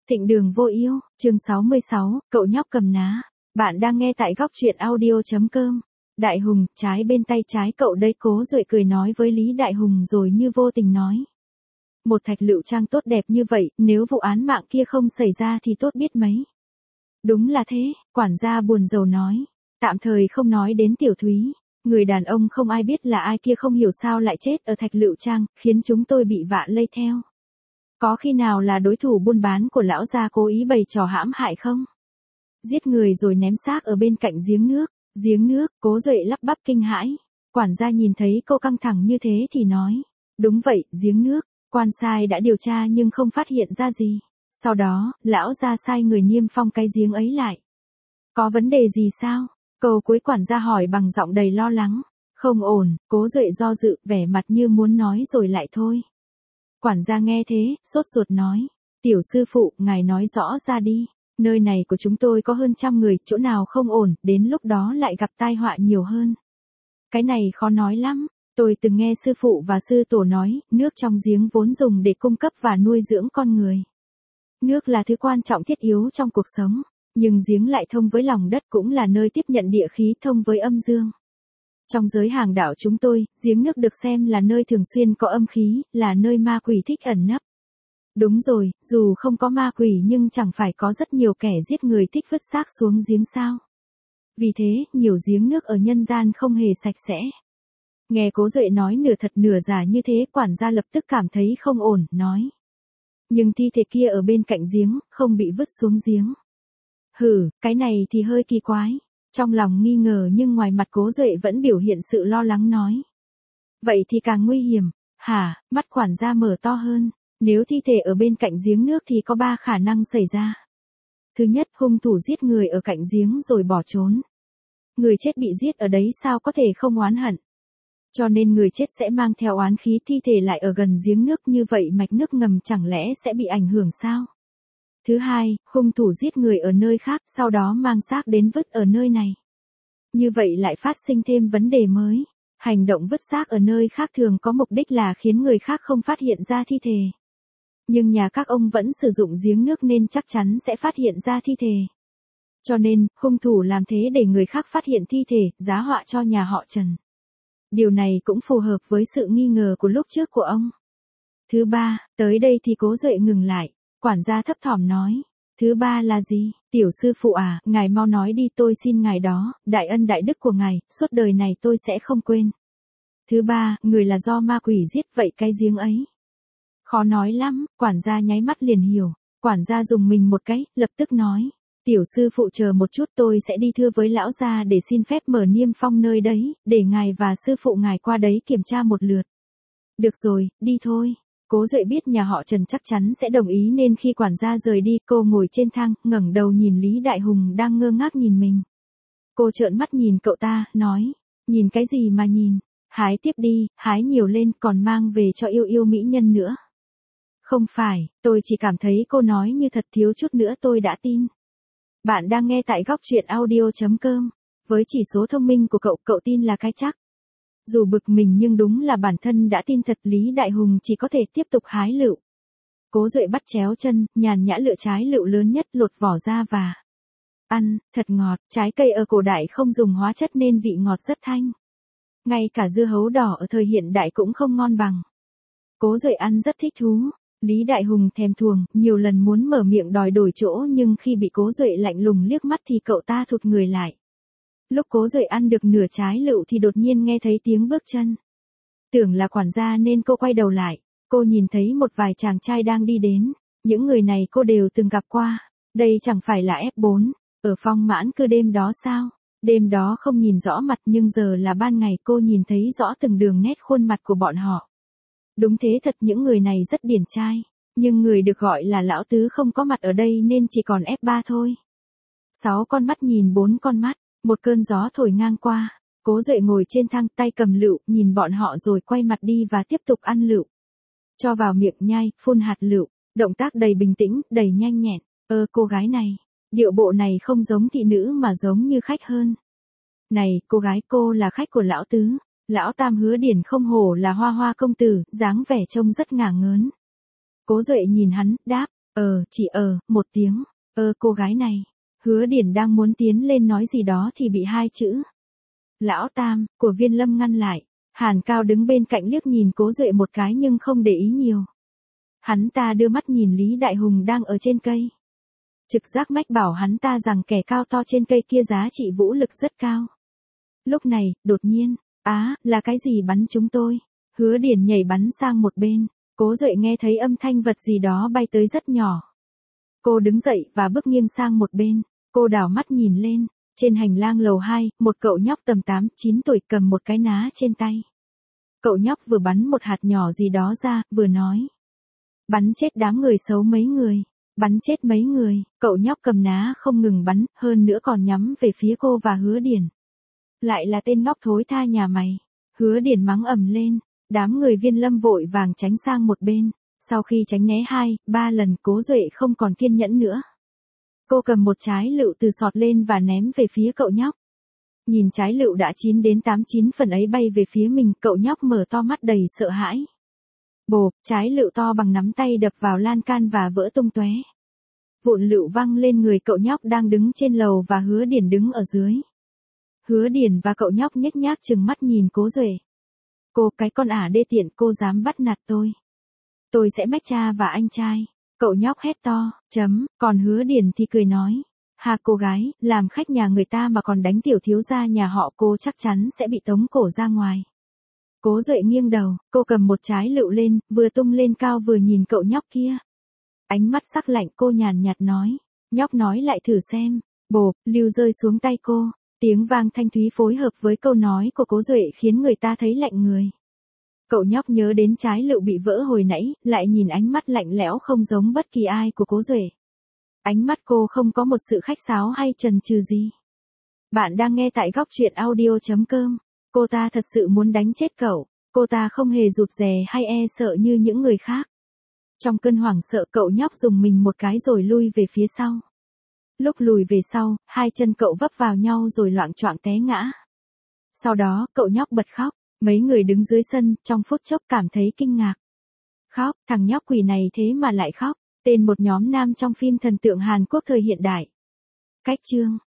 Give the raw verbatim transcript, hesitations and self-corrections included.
Thịnh Đường Vô Yêu, chương sáu mươi sáu, cậu nhóc cầm ná. Bạn đang nghe tại góc truyện audio.com. Đại Hùng, trái bên tay trái cậu đấy, Cố Duệ cười nói với Lý Đại Hùng rồi như vô tình nói. Một Thạch Lựu Trang tốt đẹp như vậy, nếu vụ án mạng kia không xảy ra thì tốt biết mấy. Đúng là thế, quản gia buồn rầu nói. Tạm thời không nói đến Tiểu Thúy. Người đàn ông không ai biết là ai kia không hiểu sao lại chết ở Thạch Lựu Trang, khiến chúng tôi bị vạ lây theo. Có khi nào là đối thủ buôn bán của lão gia cố ý bày trò hãm hại không? Giết người rồi ném xác ở bên cạnh giếng nước. Giếng nước, Cố Duệ lắp bắp kinh hãi. Quản gia nhìn thấy cô căng thẳng như thế thì nói. Đúng vậy, giếng nước. Quan sai đã điều tra nhưng không phát hiện ra gì. Sau đó, lão gia sai người niêm phong cái giếng ấy lại. Có vấn đề gì sao? Câu cuối quản gia hỏi bằng giọng đầy lo lắng. Không ổn, Cố Duệ do dự, vẻ mặt như muốn nói rồi lại thôi. Quản gia nghe thế, sốt ruột nói. Tiểu sư phụ, ngài nói rõ ra đi. Nơi này của chúng tôi có hơn trăm người, chỗ nào không ổn, đến lúc đó lại gặp tai họa nhiều hơn. Cái này khó nói lắm. Tôi từng nghe sư phụ và sư tổ nói, nước trong giếng vốn dùng để cung cấp và nuôi dưỡng con người. Nước là thứ quan trọng thiết yếu trong cuộc sống, nhưng giếng lại thông với lòng đất, cũng là nơi tiếp nhận địa khí thông với âm dương. Trong giới hàng đạo chúng tôi, giếng nước được xem là nơi thường xuyên có âm khí, là nơi ma quỷ thích ẩn nấp. Đúng rồi, dù không có ma quỷ nhưng chẳng phải có rất nhiều kẻ giết người thích vứt xác xuống giếng sao. Vì thế, nhiều giếng nước ở nhân gian không hề sạch sẽ. Nghe Cố Duệ nói nửa thật nửa giả như thế, quản gia lập tức cảm thấy không ổn, nói. Nhưng thi thể kia ở bên cạnh giếng, không bị vứt xuống giếng. Hừ, cái này thì hơi kỳ quái. Trong lòng nghi ngờ nhưng ngoài mặt Cố Duệ vẫn biểu hiện sự lo lắng nói. Vậy thì càng nguy hiểm. Hả, mắt quản gia mở to hơn. Nếu thi thể ở bên cạnh giếng nước thì có ba khả năng xảy ra. Thứ nhất, hung thủ giết người ở cạnh giếng rồi bỏ trốn. Người chết bị giết ở đấy sao có thể không oán hận. Cho nên người chết sẽ mang theo oán khí, thi thể lại ở gần giếng nước, như vậy mạch nước ngầm chẳng lẽ sẽ bị ảnh hưởng sao? Thứ hai, hung thủ giết người ở nơi khác, sau đó mang xác đến vứt ở nơi này. Như vậy lại phát sinh thêm vấn đề mới. Hành động vứt xác ở nơi khác thường có mục đích là khiến người khác không phát hiện ra thi thể. Nhưng nhà các ông vẫn sử dụng giếng nước nên chắc chắn sẽ phát hiện ra thi thể. Cho nên, hung thủ làm thế để người khác phát hiện thi thể, giá họa cho nhà họ Trần. Điều này cũng phù hợp với sự nghi ngờ của lúc trước của ông. Thứ ba, tới đây thì Cố Duệ ngừng lại. Quản gia thấp thỏm nói. Thứ ba là gì? Tiểu sư phụ à, ngài mau nói đi, tôi xin ngài đó, đại ân đại đức của ngài, suốt đời này tôi sẽ không quên. Thứ ba, người là do ma quỷ giết, vậy cái giếng ấy. Khó nói lắm, quản gia nháy mắt liền hiểu. Quản gia dùng mình một cái, lập tức nói. Tiểu sư phụ chờ một chút, tôi sẽ đi thưa với lão gia để xin phép mở niêm phong nơi đấy, để ngài và sư phụ ngài qua đấy kiểm tra một lượt. Được rồi, đi thôi. Cố Duệ biết nhà họ Trần chắc chắn sẽ đồng ý nên khi quản gia rời đi, cô ngồi trên thang, ngẩng đầu nhìn Lý Đại Hùng đang ngơ ngác nhìn mình. Cô trợn mắt nhìn cậu ta, nói. Nhìn cái gì mà nhìn? Hái tiếp đi, hái nhiều lên, còn mang về cho yêu yêu mỹ nhân nữa. Không phải, tôi chỉ cảm thấy cô nói như thật, thiếu chút nữa tôi đã tin. Bạn đang nghe tại góc truyện audio.com. Với chỉ số thông minh của cậu, cậu tin là cái chắc. Dù bực mình nhưng đúng là bản thân đã tin thật. Lý Đại Hùng chỉ có thể tiếp tục hái lựu. Cố Duệ bắt chéo chân, nhàn nhã lựa trái lựu lớn nhất, lột vỏ ra và ăn, thật ngọt. Trái cây ở cổ đại không dùng hóa chất nên vị ngọt rất thanh. Ngay cả dưa hấu đỏ ở thời hiện đại cũng không ngon bằng. Cố Duệ ăn rất thích thú. Lý Đại Hùng thèm thuồng, nhiều lần muốn mở miệng đòi đổi chỗ nhưng khi bị Cố Duệ lạnh lùng liếc mắt thì cậu ta thụt người lại. Lúc Cố Duệ ăn được nửa trái lựu thì đột nhiên nghe thấy tiếng bước chân. Tưởng là quản gia nên cô quay đầu lại. Cô nhìn thấy một vài chàng trai đang đi đến. Những người này cô đều từng gặp qua. Đây chẳng phải là ép bốn, ở Phong Mãn Cư đêm đó sao? Đêm đó không nhìn rõ mặt nhưng giờ là ban ngày, cô nhìn thấy rõ từng đường nét khuôn mặt của bọn họ. Đúng thế thật, những người này rất điển trai. Nhưng người được gọi là lão tứ không có mặt ở đây nên chỉ còn ép ba thôi. Sáu con mắt nhìn bốn con mắt. Một cơn gió thổi ngang qua. Cố Duệ ngồi trên thang, tay cầm lựu, nhìn bọn họ rồi quay mặt đi và tiếp tục ăn lựu. Cho vào miệng nhai, phun hạt lựu. Động tác đầy bình tĩnh, đầy nhanh nhẹn. Ơ cô gái này. Điệu bộ này không giống thị nữ mà giống như khách hơn. Này, cô gái, cô là khách của lão tứ. Lão Tam Hứa Điển không hổ là Hoa Hoa công tử, dáng vẻ trông rất ngả ngớn. Cố Duệ nhìn hắn, đáp, Ờ, chỉ ờ, một tiếng, ơ cô gái này. Hứa Điển đang muốn tiến lên nói gì đó thì bị hai chữ. Lão Tam, của Viên Lâm ngăn lại. Hàn Cao đứng bên cạnh liếc nhìn Cố Duệ một cái nhưng không để ý nhiều. Hắn ta đưa mắt nhìn Lý Đại Hùng đang ở trên cây. Trực giác mách bảo hắn ta rằng kẻ cao to trên cây kia giá trị vũ lực rất cao. Lúc này, đột nhiên, á, là cái gì bắn chúng tôi? Hứa Điển nhảy bắn sang một bên. Cố Duệ nghe thấy âm thanh vật gì đó bay tới rất nhỏ. Cô đứng dậy và bước nghiêng sang một bên. Cô đảo mắt nhìn lên. Trên hành lang lầu hai, một cậu nhóc tầm tám chín tuổi cầm một cái ná trên tay. Cậu nhóc vừa bắn một hạt nhỏ gì đó ra, vừa nói. Bắn chết đám người xấu mấy người. Bắn chết mấy người. Cậu nhóc cầm ná không ngừng bắn, hơn nữa còn nhắm về phía cô và Hứa Điển. Lại là tên ngốc thối tha nhà mày. Hứa Điển mắng ầm lên. Đám người Viên Lâm vội vàng tránh sang một bên. Sau khi tránh né hai, ba lần Cố Duệ không còn kiên nhẫn nữa. Cô cầm một trái lựu từ sọt lên và ném về phía cậu nhóc. Nhìn trái lựu đã chín đến tám chín phần ấy bay về phía mình, cậu nhóc mở to mắt đầy sợ hãi. Bộp, trái lựu to bằng nắm tay đập vào lan can và vỡ tung tóe. Vụn lựu văng lên người cậu nhóc đang đứng trên lầu và Hứa Điển đứng ở dưới. Hứa Điển và cậu nhóc nhếch nhác trừng mắt nhìn Cố Duệ. Cô cái con ả đê tiện, cô dám bắt nạt tôi. Tôi sẽ mách cha và anh trai. Cậu nhóc hét to, chấm, còn Hứa Điển thì cười nói. Hà cô gái, làm khách nhà người ta mà còn đánh tiểu thiếu gia nhà họ cô chắc chắn sẽ bị tống cổ ra ngoài. Cố Duệ nghiêng đầu, cô cầm một trái lựu lên, vừa tung lên cao vừa nhìn cậu nhóc kia. Ánh mắt sắc lạnh, cô nhàn nhạt nói. Nhóc nói lại thử xem. Bộp, lựu rơi xuống tay cô. Tiếng vang thanh thúy phối hợp với câu nói của Cố Duệ khiến người ta thấy lạnh người. Cậu nhóc nhớ đến trái lựu bị vỡ hồi nãy, lại nhìn ánh mắt lạnh lẽo không giống bất kỳ ai của Cố Duệ. Ánh mắt cô không có một sự khách sáo hay chần chừ gì. Bạn đang nghe tại góc truyện audio chấm com. Cô ta thật sự muốn đánh chết cậu. Cô ta không hề rụt rè hay e sợ như những người khác. Trong cơn hoảng sợ, cậu nhóc dùng mình một cái rồi lui về phía sau. Lúc lùi về sau, hai chân cậu vấp vào nhau rồi loạng choạng té ngã. Sau đó, cậu nhóc bật khóc. Mấy người đứng dưới sân, trong phút chốc cảm thấy kinh ngạc. Khóc, thằng nhóc quỷ này thế mà lại khóc. Tên một nhóm nam trong phim thần tượng Hàn Quốc thời hiện đại. Cách chương